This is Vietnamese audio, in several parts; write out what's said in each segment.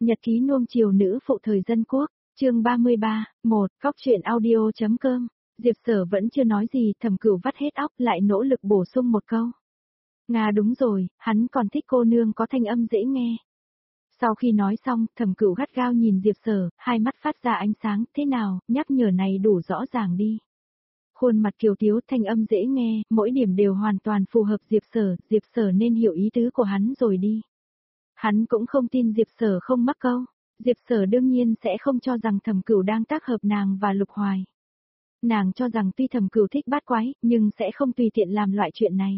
Nhật ký nuông chiều nữ phụ thời dân quốc, chương 33, 1, Cóc truyện audio.com. Diệp Sở vẫn chưa nói gì, Thẩm Cửu vắt hết óc lại nỗ lực bổ sung một câu. Nga đúng rồi, hắn còn thích cô nương có thanh âm dễ nghe. Sau khi nói xong, Thẩm Cửu gắt gao nhìn Diệp Sở, hai mắt phát ra ánh sáng, thế nào, nhắc nhở này đủ rõ ràng đi. Khuôn mặt kiều tiếu, thanh âm dễ nghe, mỗi điểm đều hoàn toàn phù hợp Diệp Sở nên hiểu ý tứ của hắn rồi đi. Hắn cũng không tin Diệp Sở không mắc câu. Diệp Sở đương nhiên sẽ không cho rằng Thẩm Cửu đang tác hợp nàng và Lục Hoài. Nàng cho rằng tuy Thẩm Cửu thích bát quái, nhưng sẽ không tùy tiện làm loại chuyện này.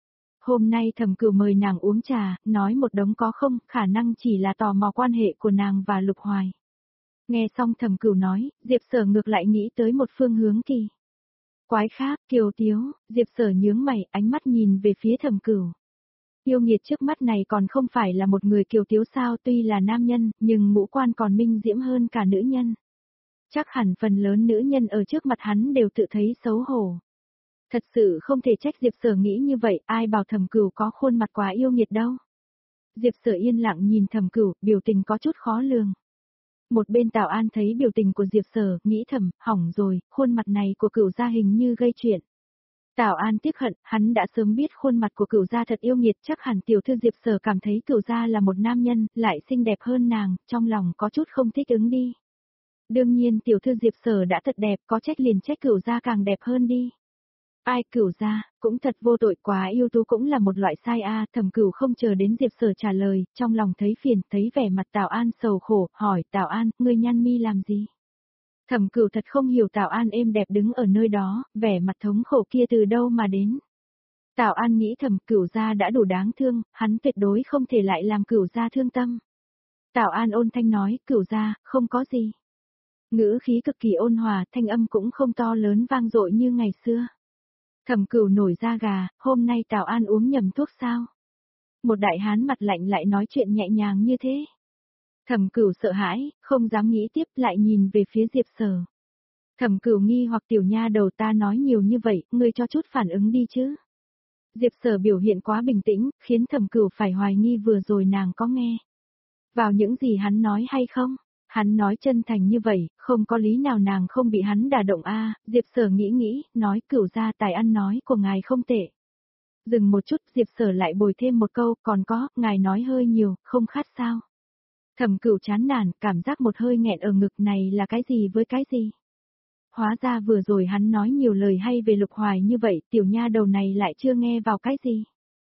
Hôm nay Thẩm Cửu mời nàng uống trà, nói một đống có không, khả năng chỉ là tò mò quan hệ của nàng và Lục Hoài. Nghe xong Thẩm Cửu nói, Diệp Sở ngược lại nghĩ tới một phương hướng kỳ quái khác, kiều tiếu, Diệp Sở nhướng mày, ánh mắt nhìn về phía Thẩm Cửu. Yêu nghiệt trước mắt này còn không phải là một người kiều tiếu sao, tuy là nam nhân, nhưng ngũ quan còn minh diễm hơn cả nữ nhân. Chắc hẳn phần lớn nữ nhân ở trước mặt hắn đều tự thấy xấu hổ. Thật sự không thể trách Diệp Sở nghĩ như vậy, ai bảo Thẩm Cửu có khuôn mặt quá yêu nghiệt đâu. Diệp Sở yên lặng nhìn Thẩm Cửu, biểu tình có chút khó lường. Một bên Tào An thấy biểu tình của Diệp Sở, nghĩ thầm, hỏng rồi, khuôn mặt này của Cửu gia hình như gây chuyện. Tào An tiếc hận, hắn đã sớm biết khuôn mặt của Cửu gia thật yêu nghiệt, chắc hẳn tiểu thư Diệp Sở cảm thấy Cửu gia là một nam nhân, lại xinh đẹp hơn nàng, trong lòng có chút không thích ứng đi. Đương nhiên tiểu thư Diệp Sở đã thật đẹp, có trách liền trách Cửu gia càng đẹp hơn đi. Ai Cửu gia, cũng thật vô tội, quá ưu tú cũng là một loại sai a. Thẩm Cửu không chờ đến Diệp Sở trả lời, trong lòng thấy phiền, thấy vẻ mặt Tào An sầu khổ, hỏi Tào An, ngươi nhăn mi làm gì? Thẩm Cửu thật không hiểu Tào An êm đẹp đứng ở nơi đó, vẻ mặt thống khổ kia từ đâu mà đến. Tào An nghĩ Thẩm Cửu gia đã đủ đáng thương, hắn tuyệt đối không thể lại làm Cửu gia thương tâm. Tào An ôn thanh nói, Cửu gia, không có gì. Ngữ khí cực kỳ ôn hòa, thanh âm cũng không to lớn vang dội như ngày xưa. Thẩm Cửu nổi da gà, hôm nay Tào An uống nhầm thuốc sao? Một đại hán mặt lạnh lại nói chuyện nhẹ nhàng như thế. Thẩm Cửu sợ hãi, không dám nghĩ tiếp, lại nhìn về phía Diệp Sở. Thẩm Cửu nghi hoặc, tiểu nha đầu, ta nói nhiều như vậy, ngươi cho chút phản ứng đi chứ. Diệp Sở biểu hiện quá bình tĩnh, khiến Thẩm Cửu phải hoài nghi vừa rồi nàng có nghe vào những gì hắn nói hay không. Hắn nói chân thành như vậy, không có lý nào nàng không bị hắn đả động a. Diệp Sở nghĩ, nói, Cửu gia tài ăn nói của ngài không tệ. Dừng một chút, Diệp Sở lại bồi thêm một câu, còn có, ngài nói hơi nhiều, không khát sao? Thẩm Cửu chán nản, cảm giác một hơi nghẹn ở ngực, này là cái gì với cái gì? Hóa ra vừa rồi hắn nói nhiều lời hay về Lục Hoài như vậy, tiểu nha đầu này lại chưa nghe vào cái gì?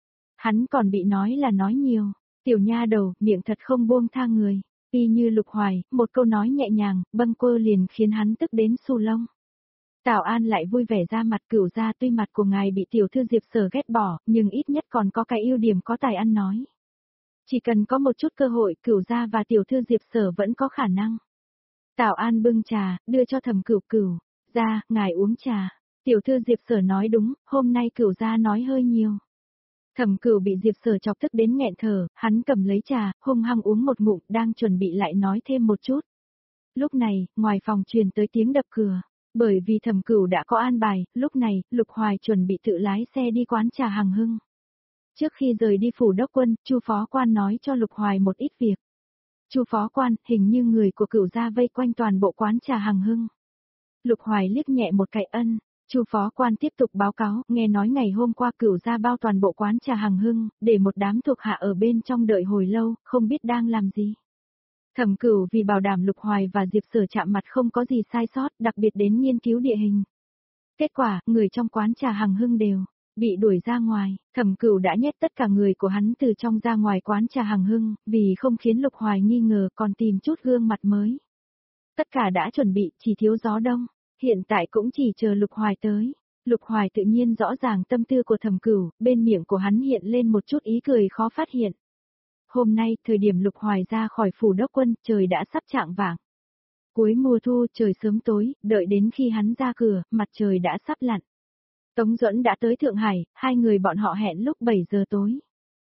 Hắn còn bị nói là nói nhiều, tiểu nha đầu, miệng thật không buông tha người. Y như Lục Hoài, một câu nói nhẹ nhàng, bâng quơ liền khiến hắn tức đến xù lông. Tào An lại vui vẻ ra mặt, Cửu gia tuy mặt của ngài bị tiểu thư Diệp Sở ghét bỏ, nhưng ít nhất còn có cái ưu điểm có tài ăn nói. Chỉ cần có một chút cơ hội, Cửu gia và tiểu thư Diệp Sở vẫn có khả năng. Tào An bưng trà, đưa cho Thẩm Cửu, Cửu gia, ngài uống trà. Tiểu thư Diệp Sở nói đúng, hôm nay Cửu gia nói hơi nhiều. Thẩm Cửu bị Diệp Sở chọc tức đến nghẹn thở, hắn cầm lấy trà, hung hăng uống một ngụm, đang chuẩn bị lại nói thêm một chút. Lúc này, ngoài phòng truyền tới tiếng đập cửa, bởi vì Thẩm Cửu đã có an bài, lúc này, Lục Hoài chuẩn bị tự lái xe đi quán trà Hằng Hưng. Trước khi rời đi phủ đốc quân, Chu phó quan nói cho Lục Hoài một ít việc. Chu phó quan, hình như người của Cửu gia vây quanh toàn bộ quán trà Hằng Hưng. Lục Hoài liếc nhẹ một cái ân. Chu phó quan tiếp tục báo cáo, nghe nói ngày hôm qua Cửu gia bao toàn bộ quán trà Hằng Hưng, để một đám thuộc hạ ở bên trong đợi hồi lâu, không biết đang làm gì. Thẩm Cửu vì bảo đảm Lục Hoài và Diệp Sở chạm mặt không có gì sai sót, đặc biệt đến nghiên cứu địa hình. Kết quả, người trong quán trà Hằng Hưng đều bị đuổi ra ngoài. Thẩm Cửu đã nhét tất cả người của hắn từ trong ra ngoài quán trà Hằng Hưng, vì không khiến Lục Hoài nghi ngờ, còn tìm chút gương mặt mới. Tất cả đã chuẩn bị, chỉ thiếu gió đông. Hiện tại cũng chỉ chờ Lục Hoài tới. Lục Hoài tự nhiên rõ ràng tâm tư của Thẩm Cửu, bên miệng của hắn hiện lên một chút ý cười khó phát hiện. Hôm nay, thời điểm Lục Hoài ra khỏi phủ đốc quân, trời đã sắp chạng vạng. Cuối mùa thu, trời sớm tối, đợi đến khi hắn ra cửa, mặt trời đã sắp lặn. Tống Duẫn đã tới Thượng Hải, hai người bọn họ hẹn lúc 7 giờ tối.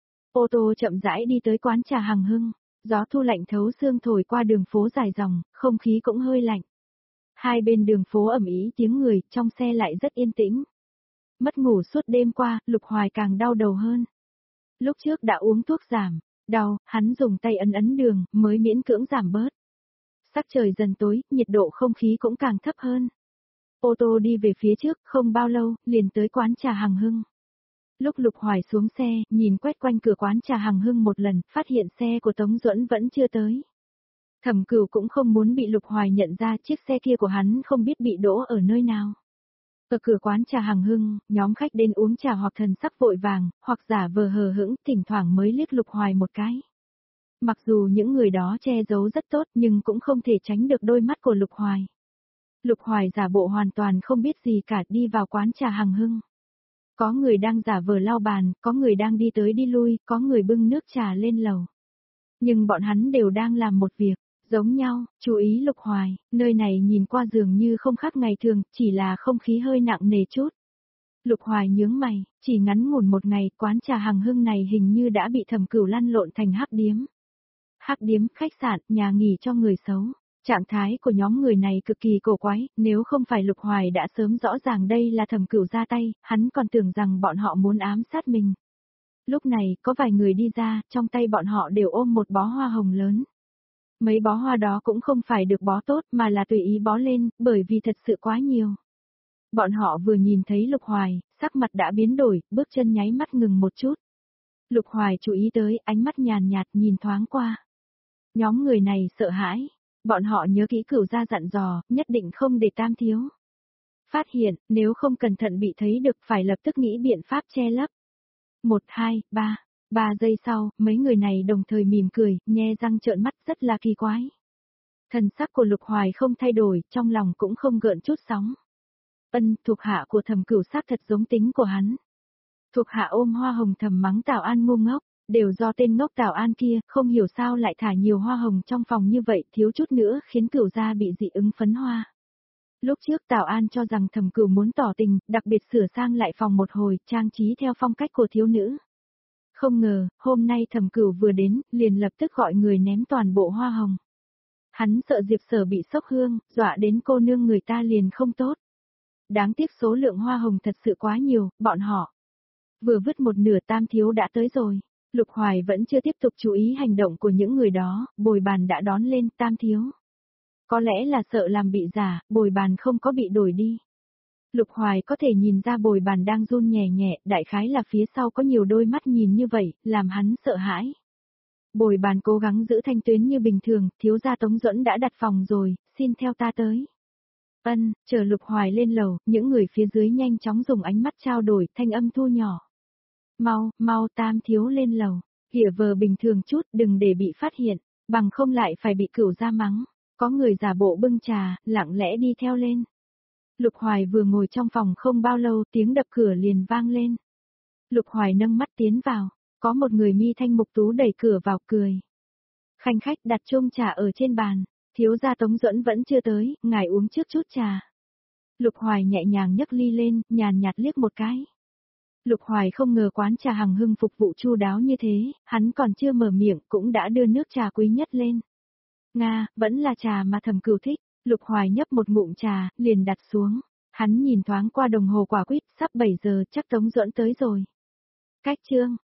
Ô tô chậm rãi đi tới quán trà Hằng Hưng, gió thu lạnh thấu xương thổi qua đường phố dài dòng, không khí cũng hơi lạnh. Hai bên đường phố ầm ĩ tiếng người, trong xe lại rất yên tĩnh. Mất ngủ suốt đêm qua, Lục Hoài càng đau đầu hơn. Lúc trước đã uống thuốc giảm, Đau, hắn dùng tay ấn ấn đường, mới miễn cưỡng giảm bớt. Sắc trời dần tối, nhiệt độ không khí cũng càng thấp hơn. Ô tô đi về phía trước, không bao lâu, liền tới quán trà Hằng Hưng. Lúc Lục Hoài xuống xe, nhìn quét quanh cửa quán trà Hằng Hưng một lần, phát hiện xe của Tống Duẫn vẫn chưa tới. Thẩm Cửu cũng không muốn bị Lục Hoài nhận ra chiếc xe kia của hắn không biết bị đỗ ở nơi nào. Ở cửa quán trà Hằng Hưng, nhóm khách đến uống trà hoặc thần sắc vội vàng, hoặc giả vờ hờ hững, thỉnh thoảng mới liếc Lục Hoài một cái. Mặc dù những người đó che giấu rất tốt nhưng cũng không thể tránh được đôi mắt của Lục Hoài. Lục Hoài giả bộ hoàn toàn không biết gì cả đi vào quán trà Hằng Hưng. Có người đang giả vờ lau bàn, có người đang đi tới đi lui, có người bưng nước trà lên lầu. Nhưng bọn hắn đều đang làm một việc, giống nhau, chú ý Lục Hoài, nơi này nhìn qua dường như không khác ngày thường, chỉ là không khí hơi nặng nề chút. Lục Hoài nhướng mày, chỉ ngắn ngủn một ngày, quán trà Hằng Hưng này hình như đã bị Thẩm Cửu lăn lộn thành hắc điếm. Hắc điếm, khách sạn, nhà nghỉ cho người xấu. Trạng thái của nhóm người này cực kỳ cổ quái, nếu không phải Lục Hoài đã sớm rõ ràng đây là Thẩm Cửu ra tay, hắn còn tưởng rằng bọn họ muốn ám sát mình. Lúc này, có vài người đi ra, trong tay bọn họ đều ôm một bó hoa hồng lớn. Mấy bó hoa đó cũng không phải được bó tốt mà là tùy ý bó lên, bởi vì thật sự quá nhiều. Bọn họ vừa nhìn thấy Lục Hoài, sắc mặt đã biến đổi, bước chân nháy mắt ngừng một chút. Lục Hoài chú ý tới, ánh mắt nhàn nhạt nhìn thoáng qua. Nhóm người này sợ hãi. Bọn họ nhớ kỹ Cửu gia dặn dò, nhất định không để Tam thiếu phát hiện, nếu không cẩn thận bị thấy được phải lập tức nghĩ biện pháp che lấp. 1, 2, 3. 3 giây sau, mấy người này đồng thời mỉm cười, nhe răng trợn mắt rất là kỳ quái. Thần sắc của Lục Hoài không thay đổi, trong lòng cũng không gợn chút sóng. Thuộc hạ của Thẩm Cửu xác thật giống tính của hắn. Thuộc hạ ôm hoa hồng thầm mắng Tào An ngu ngốc. Đều do tên ngốc Tào An kia, không hiểu sao lại thả nhiều hoa hồng trong phòng như vậy, thiếu chút nữa khiến Cửu gia bị dị ứng phấn hoa. Lúc trước Tào An cho rằng Thẩm Cửu muốn tỏ tình, đặc biệt sửa sang lại phòng một hồi, trang trí theo phong cách của thiếu nữ. Không ngờ, hôm nay Thẩm Cửu vừa đến, liền lập tức gọi người ném toàn bộ hoa hồng. Hắn sợ Diệp Sở bị sốc hương, dọa đến cô nương người ta liền không tốt. Đáng tiếc số lượng hoa hồng thật sự quá nhiều, bọn họ vừa vứt một nửa Tam thiếu đã tới rồi. Lục Hoài vẫn chưa tiếp tục chú ý hành động của những người đó, bồi bàn đã đón lên Tam thiếu. Có lẽ là sợ làm bị giả, bồi bàn không có bị đổi đi. Lục Hoài có thể nhìn ra bồi bàn đang run nhẹ nhẹ, đại khái là phía sau có nhiều đôi mắt nhìn như vậy, làm hắn sợ hãi. Bồi bàn cố gắng giữ thanh tuyến như bình thường, thiếu gia Tống Duẫn đã đặt phòng rồi, xin theo ta tới. Chờ Lục Hoài lên lầu, những người phía dưới nhanh chóng dùng ánh mắt trao đổi, thanh âm thu nhỏ. Mau Tam thiếu lên lầu, hỉa vờ bình thường chút đừng để bị phát hiện, bằng không lại phải bị Cửu gia mắng. Có người giả bộ bưng trà, lặng lẽ đi theo lên. Lục Hoài vừa ngồi trong phòng không bao lâu tiếng đập cửa liền vang lên. Lục Hoài nâng mắt tiến vào, có một người mi thanh mục tú đẩy cửa vào cười. Khanh khách đặt chung trà ở trên bàn, thiếu gia Tống Duẫn vẫn chưa tới, ngài uống trước chút trà. Lục Hoài nhẹ nhàng nhấc ly lên, nhàn nhạt liếc một cái. Lục Hoài không ngờ quán trà Hằng Hưng phục vụ chu đáo như thế, hắn còn chưa mở miệng cũng đã đưa nước trà quý nhất lên. Nga, vẫn là trà mà Thẩm Cửu thích. Lục Hoài nhấp một ngụm trà, liền đặt xuống. Hắn nhìn thoáng qua đồng hồ quả quýt, sắp 7 giờ chắc Tống Duẫn tới rồi. Cách chương